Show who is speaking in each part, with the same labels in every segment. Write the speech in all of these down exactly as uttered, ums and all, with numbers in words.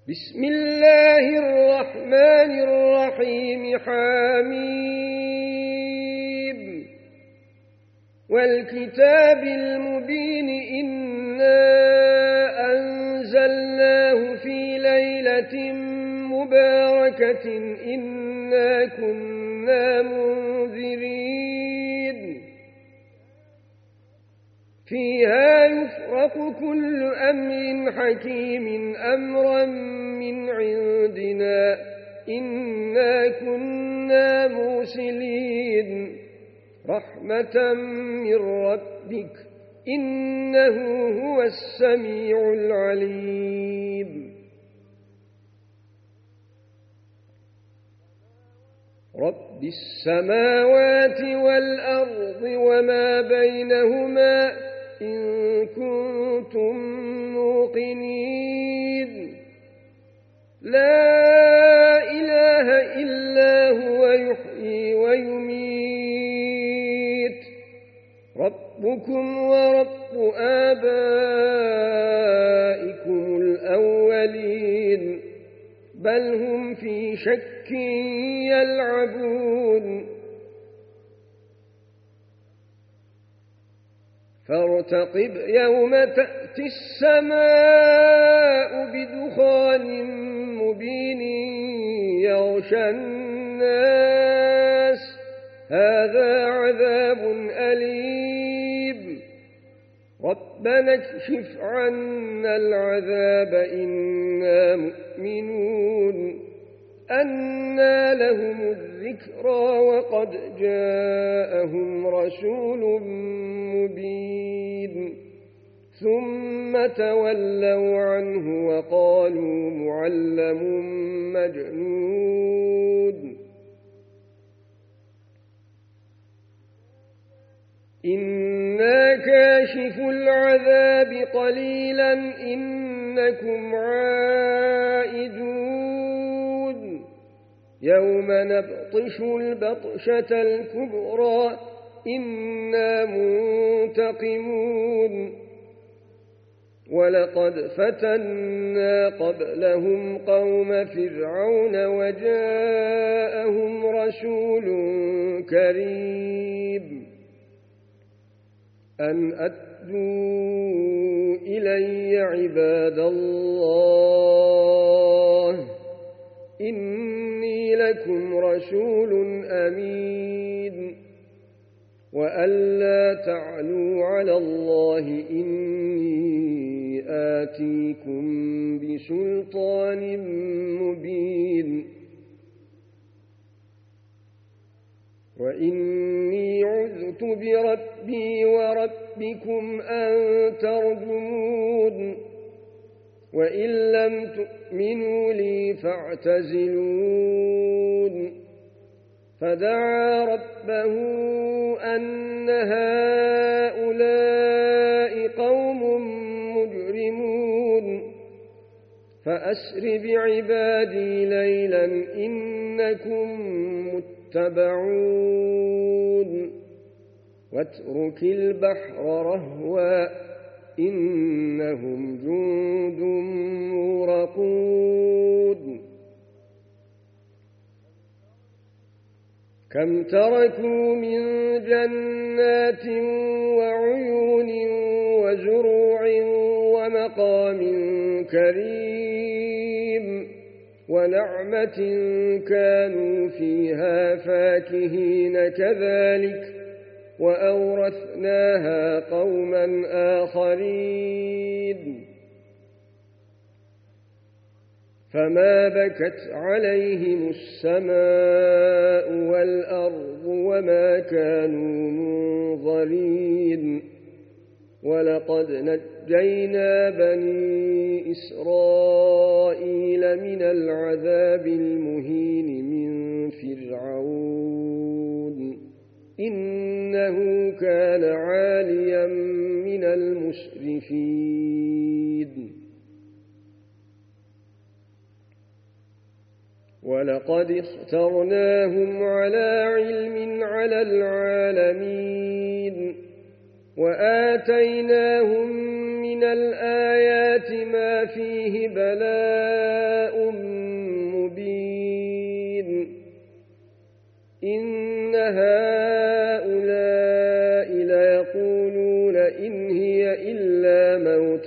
Speaker 1: بسم الله الرحمن الرحيم حميم والكتاب المبين إنا أنزلناه في ليلة مباركة إنا كنا منذرين فيها يفرق كل أمر حكيم أمرا من عندنا إنا كنا مرسلين رحمة من ربك إنه هو السميع العليم رب السماوات والأرض وما بينهما إن كنتم موقنين لا إله إلا هو يحيي ويميت ربكم ورب آبائكم الأولين بل هم في شك يلعبون فارتقب يوم تأتي السماء بدخان مبين يغشى الناس هذا عذاب أليم ربنا اكشف عنا العذاب إنا مؤمنون أنى لهم الذكرى وقد جاءهم رسول مبين ثم تولوا عنه وقالوا معلم مجنون إنا كاشف العذاب قليلا إنكم عائدون يوم نبطش البطشة الكبرى إنا منتقمون ولقد فتنا قبلهم قوم فرعون وجاءهم رسول كريم أن أدوا إلي عباد الله إني لكم رسول أمين وألا تعلوا على الله إني آتيكم بسلطان مبين وإني عذت بربي وربكم أن ترجمون وإن لم تؤمنوا لي فاعتزلون فدعا ربه أن هؤلاء قوم مجرمون فأسر بعبادي ليلا إنكم متبعون واترك البحر رهوا إنهم جند مورقون كم تركوا من جنات وعيون وزروع ومقام كريم ونعمة كانوا فيها فاكهين كذلك وأورثناها قوما آخرين فما بكت عليهم السماء والأرض وما كانوا منظرين ولقد نجينا بني إسرائيل من العذاب المهين من فرعون إنه كان عاليا من المسرفين ولقد اخترناهم على علم على العالمين وآتيناهم من الآيات ما فيه بلاء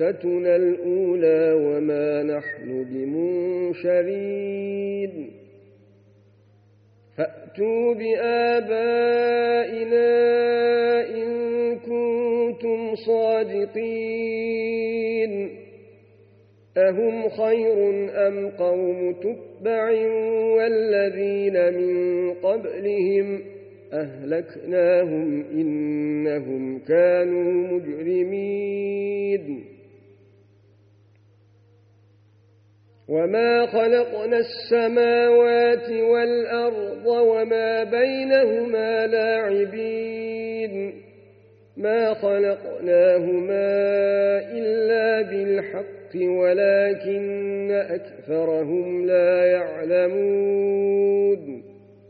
Speaker 1: موتتنا الأولى وما نحن بمنشرين فأتوا بآبائنا إن كنتم صادقين أهم خير أم قوم تبع والذين من قبلهم أهلكناهم إنهم كانوا مجرمين وما خلقنا السماوات والأرض وما بينهما لاعبين ما خلقناهما إلا بالحق ولكن أكثرهم لا يعلمون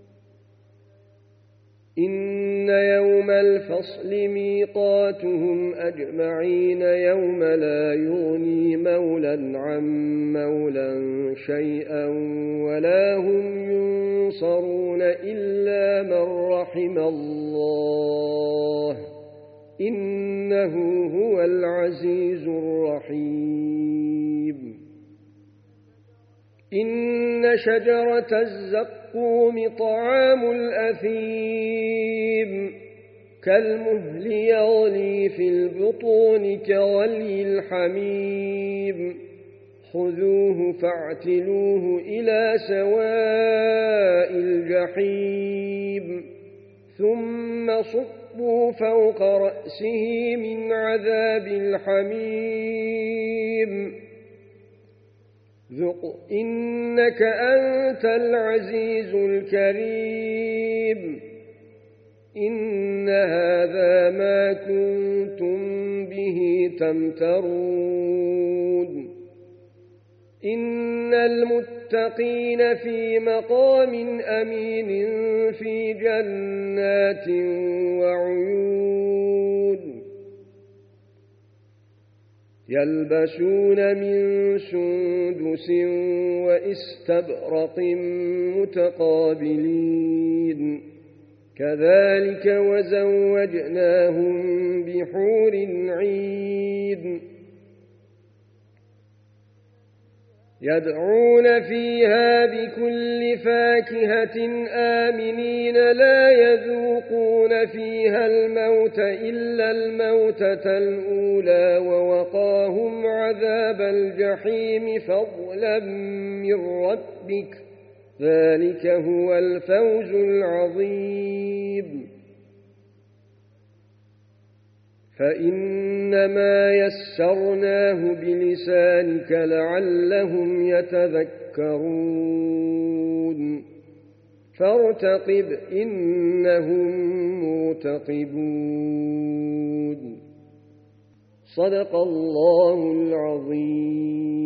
Speaker 1: إن يوم الفصل ميقاتهم أجمعين يوم لا يغني مولا عن مولا شيئا ولا هم ينصرون إلا من رحم الله إنه هو العزيز الرحيم إن شجرة الزقوم طعام الأثيم كالمهل يغلي في البطون كغلي الحميم خذوه فاعتلوه إلى سواء الجحيم ثم صبوا فوق رأسه من عذاب الحميم ذق إنك أنت العزيز الكريم إن هذا ما كنتم به تمترون إن المتقين في مقام أمين في جنات وعيون يلبسون من سندس وإستبرق متقابلين كذلك وزوجناهم بحور عين يدعون فيها بكل فاكهة آمنين لا يذوقون فيها الموت إلا الموتة الأولى ووقاهم عذاب الجحيم فضلا من ربك ذلك هو الفوز العظيم فإنما يسرناه بلسانك لعلهم يتذكرون فارتقب إنهم مرتقبون صدق الله العظيم.